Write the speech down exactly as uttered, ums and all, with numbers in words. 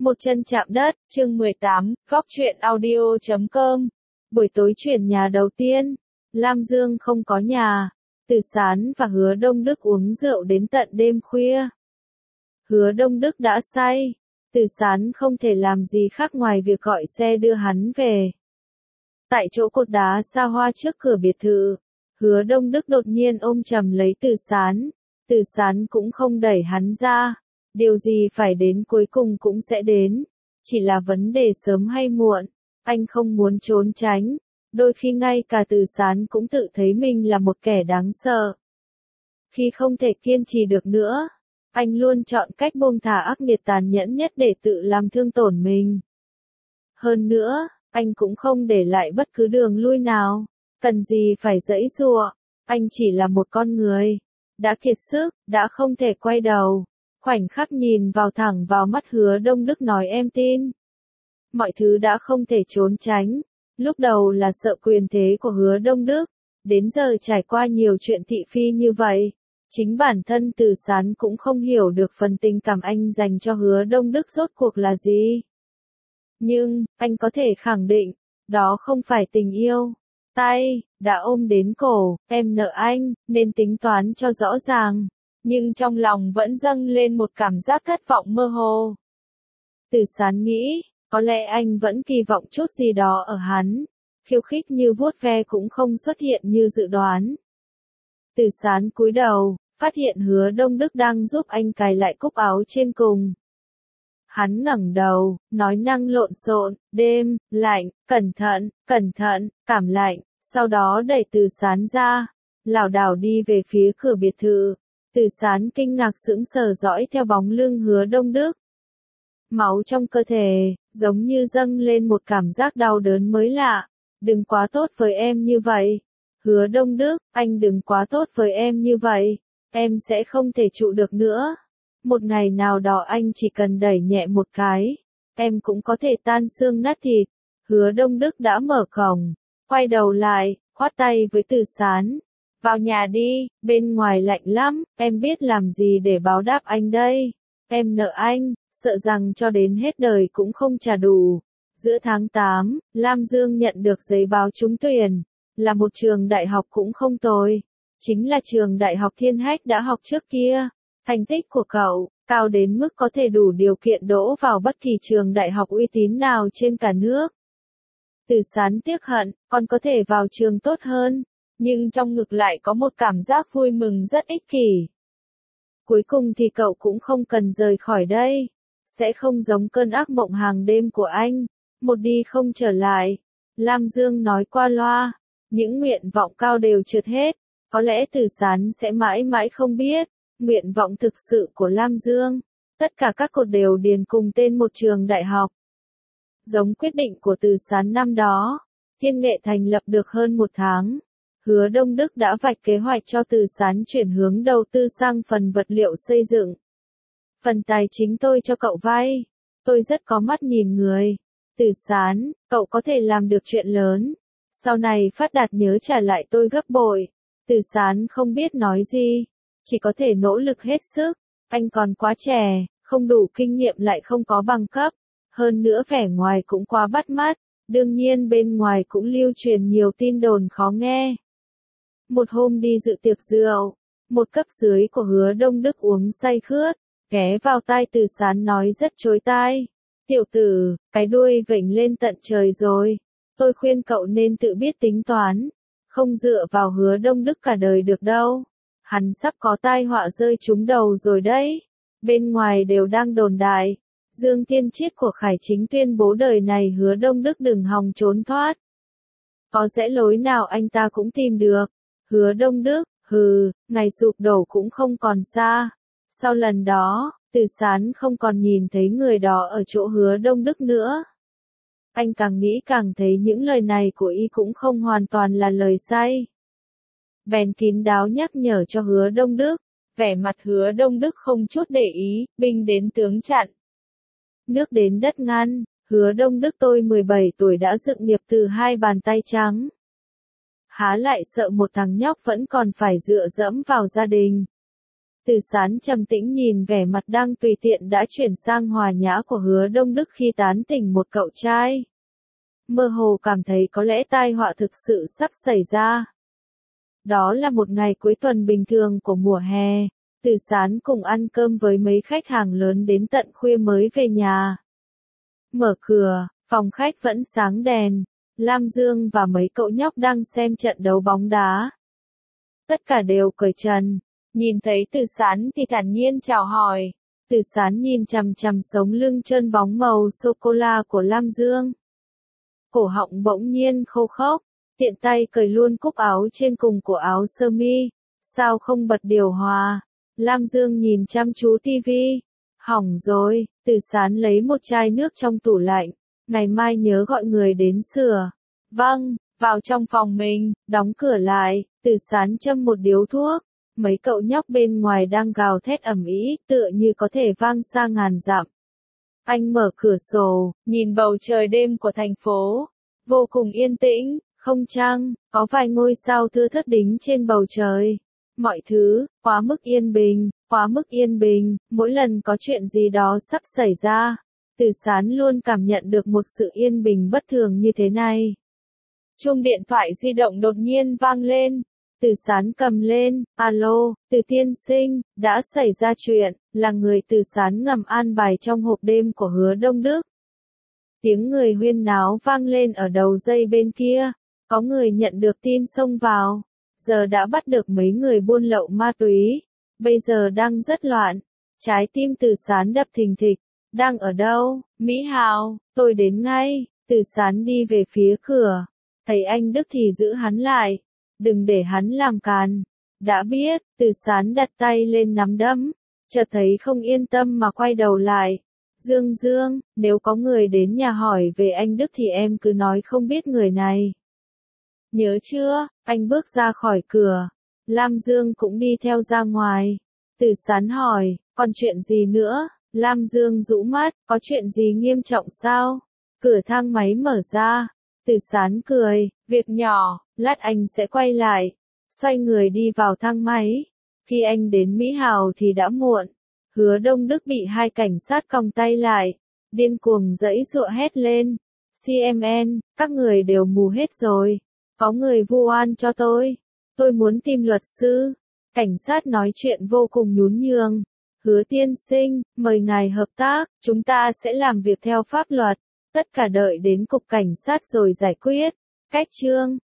Một chân chạm đất, chương mười tám, góc truyện audio chấm com. Buổi tối chuyển nhà đầu tiên, Lam Dương không có nhà, Từ Sán và Hứa Đông Đức uống rượu đến tận đêm khuya. Hứa Đông Đức đã say, Từ Sán không thể làm gì khác ngoài việc gọi xe đưa hắn về. Tại chỗ cột đá xa hoa trước cửa biệt thự, Hứa Đông Đức đột nhiên ôm chầm lấy Từ Sán, Từ Sán cũng không đẩy hắn ra. Điều gì phải đến cuối cùng cũng sẽ đến, chỉ là vấn đề sớm hay muộn, anh không muốn trốn tránh, đôi khi ngay cả Từ Sán cũng tự thấy mình là một kẻ đáng sợ. Khi không thể kiên trì được nữa, anh luôn chọn cách buông thả ác nghiệt tàn nhẫn nhất để tự làm thương tổn mình. Hơn nữa, anh cũng không để lại bất cứ đường lui nào, cần gì phải giãy giụa, anh chỉ là một con người, đã kiệt sức, đã không thể quay đầu. Khoảnh khắc nhìn vào thẳng vào mắt Hứa Đông Đức nói em tin. Mọi thứ đã không thể trốn tránh. Lúc đầu là sợ quyền thế của Hứa Đông Đức. Đến giờ trải qua nhiều chuyện thị phi như vậy. Chính bản thân Từ Sán cũng không hiểu được phần tình cảm anh dành cho Hứa Đông Đức rốt cuộc là gì. Nhưng, anh có thể khẳng định, đó không phải tình yêu. Tay, đã ôm đến cổ, em nợ anh, nên tính toán cho rõ ràng. Nhưng trong lòng vẫn dâng lên một cảm giác thất vọng mơ hồ. Từ Sán nghĩ, có lẽ anh vẫn kỳ vọng chút gì đó ở hắn, khiêu khích như vuốt ve cũng không xuất hiện như dự đoán. Từ Sán cúi đầu, phát hiện Hứa Đông Đức đang giúp anh cài lại cúc áo trên cùng. Hắn ngẩng đầu, nói năng lộn xộn, đêm, lạnh, cẩn thận, cẩn thận, cảm lạnh, sau đó đẩy Từ Sán ra, lảo đảo đi về phía cửa biệt thự. Từ Sán kinh ngạc sững sờ dõi theo bóng lưng Hứa Đông Đức. Máu trong cơ thể, giống như dâng lên một cảm giác đau đớn mới lạ. Đừng quá tốt với em như vậy. Hứa Đông Đức, anh đừng quá tốt với em như vậy. Em sẽ không thể trụ được nữa. Một ngày nào đó anh chỉ cần đẩy nhẹ một cái. Em cũng có thể tan xương nát thịt. Hứa Đông Đức đã mở cổng. Quay đầu lại, khoát tay với Từ Sán. Vào nhà đi, bên ngoài lạnh lắm, em biết làm gì để báo đáp anh đây. Em nợ anh, sợ rằng cho đến hết đời cũng không trả đủ. Giữa tháng tám, Lam Dương nhận được giấy báo trúng tuyển, là một trường đại học cũng không tồi. Chính là trường đại học Thiên Hách đã học trước kia. Thành tích của cậu, cao đến mức có thể đủ điều kiện đỗ vào bất kỳ trường đại học uy tín nào trên cả nước. Từ Sán tiếc hận, còn có thể vào trường tốt hơn. Nhưng trong ngực lại có một cảm giác vui mừng rất ích kỷ. Cuối cùng thì cậu cũng không cần rời khỏi đây. Sẽ không giống cơn ác mộng hàng đêm của anh. Một đi không trở lại. Lam Dương nói qua loa. Những nguyện vọng cao đều trượt hết. Có lẽ Từ Sán sẽ mãi mãi không biết. Nguyện vọng thực sự của Lam Dương. Tất cả các cột đều điền cùng tên một trường đại học. Giống quyết định của Từ Sán năm đó. Thiên Nghệ thành lập được hơn một tháng. Hứa Đông Đức đã vạch kế hoạch cho Từ Sán chuyển hướng đầu tư sang phần vật liệu xây dựng. Phần tài chính tôi cho cậu vay. Tôi rất có mắt nhìn người. Từ Sán, cậu có thể làm được chuyện lớn. Sau này phát đạt nhớ trả lại tôi gấp bội. Từ Sán không biết nói gì. Chỉ có thể nỗ lực hết sức. Anh còn quá trẻ, không đủ kinh nghiệm lại không có bằng cấp. Hơn nữa vẻ ngoài cũng quá bắt mắt. Đương nhiên bên ngoài cũng lưu truyền nhiều tin đồn khó nghe. Một hôm đi dự tiệc rượu, một cấp dưới của Hứa Đông Đức uống say khướt, ghé vào tai Từ Sán nói rất chói tai. Tiểu tử, cái đuôi vểnh lên tận trời rồi. Tôi khuyên cậu nên tự biết tính toán. Không dựa vào Hứa Đông Đức cả đời được đâu. Hắn sắp có tai họa rơi trúng đầu rồi đấy. Bên ngoài đều đang đồn đại. Dương Tiên Triết của Khải Chính tuyên bố đời này Hứa Đông Đức đừng hòng trốn thoát. Có rẽ lối nào anh ta cũng tìm được. Hứa Đông Đức, hừ, ngày sụp đổ cũng không còn xa. Sau lần đó, Từ Sán không còn nhìn thấy người đó ở chỗ Hứa Đông Đức nữa. Anh càng nghĩ càng thấy những lời này của y cũng không hoàn toàn là lời say. Bèn kín đáo nhắc nhở cho Hứa Đông Đức. Vẻ mặt Hứa Đông Đức không chút để ý, binh đến tướng chặn. Nước đến đất ngăn, Hứa Đông Đức tôi mười bảy tuổi đã dựng nghiệp từ hai bàn tay trắng. Há lại sợ một thằng nhóc vẫn còn phải dựa dẫm vào gia đình. Từ Sán trầm tĩnh nhìn vẻ mặt đang tùy tiện đã chuyển sang hòa nhã của Hứa Đông Đức khi tán tỉnh một cậu trai. Mơ hồ cảm thấy có lẽ tai họa thực sự sắp xảy ra. Đó là một ngày cuối tuần bình thường của mùa hè. Từ Sán cùng ăn cơm với mấy khách hàng lớn đến tận khuya mới về nhà. Mở cửa, phòng khách vẫn sáng đèn. Lam Dương và mấy cậu nhóc đang xem trận đấu bóng đá. Tất cả đều cởi trần. Nhìn thấy Từ Sán thì thản nhiên chào hỏi. Từ Sán nhìn chằm chằm sống lưng trơn bóng màu sô-cô-la của Lam Dương. Cổ họng bỗng nhiên khô khốc, tiện tay cởi luôn cúc áo trên cùng của áo sơ mi. Sao không bật điều hòa? Lam Dương nhìn chăm chú tivi. Hỏng rồi, Từ Sán lấy một chai nước trong tủ lạnh. Ngày mai nhớ gọi người đến sửa. Vâng, vào trong phòng mình, đóng cửa lại, Từ Sán châm một điếu thuốc. Mấy cậu nhóc bên ngoài đang gào thét ầm ĩ, tựa như có thể vang xa ngàn dặm. Anh mở cửa sổ, nhìn bầu trời đêm của thành phố. Vô cùng yên tĩnh, không trăng, có vài ngôi sao thưa thớt đính trên bầu trời. Mọi thứ, quá mức yên bình, quá mức yên bình, mỗi lần có chuyện gì đó sắp xảy ra. Từ Sán luôn cảm nhận được một sự yên bình bất thường như thế này. Chuông điện thoại di động đột nhiên vang lên. Từ Sán cầm lên, alo, Từ tiên sinh, đã xảy ra chuyện, là người Từ Sán ngầm an bài trong hộp đêm của Hứa Đông Đức. Tiếng người huyên náo vang lên ở đầu dây bên kia, có người nhận được tin xông vào, giờ đã bắt được mấy người buôn lậu ma túy, bây giờ đang rất loạn, trái tim Từ Sán đập thình thịch, đang ở đâu, Mỹ Hào, tôi đến ngay, Từ Sán đi về phía cửa, thấy anh Đức thì giữ hắn lại. Đừng để hắn làm càn. Đã biết, Từ Sán đặt tay lên nắm đấm. Chợt thấy không yên tâm mà quay đầu lại. Dương Dương, nếu có người đến nhà hỏi về anh Đức thì em cứ nói không biết người này. Nhớ chưa? Anh bước ra khỏi cửa. Lam Dương cũng đi theo ra ngoài. Từ Sán hỏi, còn chuyện gì nữa? Lam Dương rũ mắt, có chuyện gì nghiêm trọng sao? Cửa thang máy mở ra. Từ Sán cười, việc nhỏ, lát anh sẽ quay lại. Xoay người đi vào thang máy. Khi anh đến Mỹ Hào thì đã muộn. Hứa Đông Đức bị hai cảnh sát còng tay lại. Điên cuồng giãy giụa hét lên. xê em en, các người đều mù hết rồi. Có người vu oan cho tôi. Tôi muốn tìm luật sư. Cảnh sát nói chuyện vô cùng nhún nhường. Hứa tiên sinh, mời ngài hợp tác, chúng ta sẽ làm việc theo pháp luật. Tất cả đợi đến cục cảnh sát rồi giải quyết. Cách chương